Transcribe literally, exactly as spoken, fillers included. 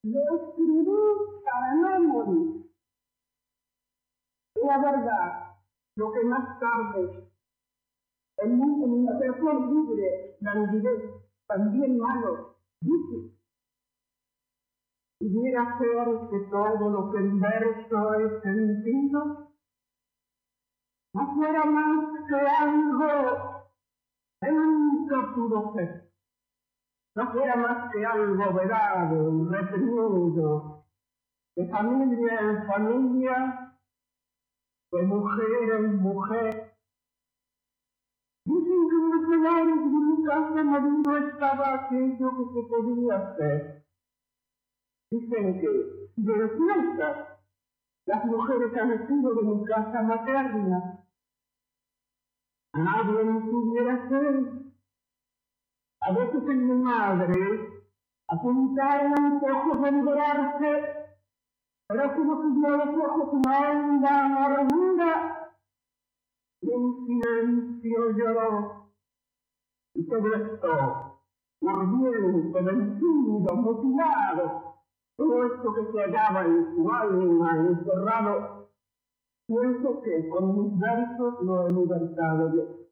Lo escribí para no morir. La verdad, lo que más tarde el mundo me acercó libre, languidez, también malo, dije. Pudiera ser que todo lo que en verso he sentido no fuera más que algo que nunca pudo ser, no fuera más que algo vedado, reprimido, de familia en familia, de mujer en mujer. Dicen que en los lugares de mi casa marido estaba aquello que se podía hacer. Dicen que, de ciertas, las mujeres han sido de mi casa materna. Nadie me pudiera hacer. A veces en mi madre apuntaron antojos de liberarse, pero como si yo los ojos una onda amargura, y en silencio lloró. Y todo esto, mordiente, vencido, mutilado, todo esto que se hallaba en su alma encerrado, pienso que con mis versos lo he libertado yo.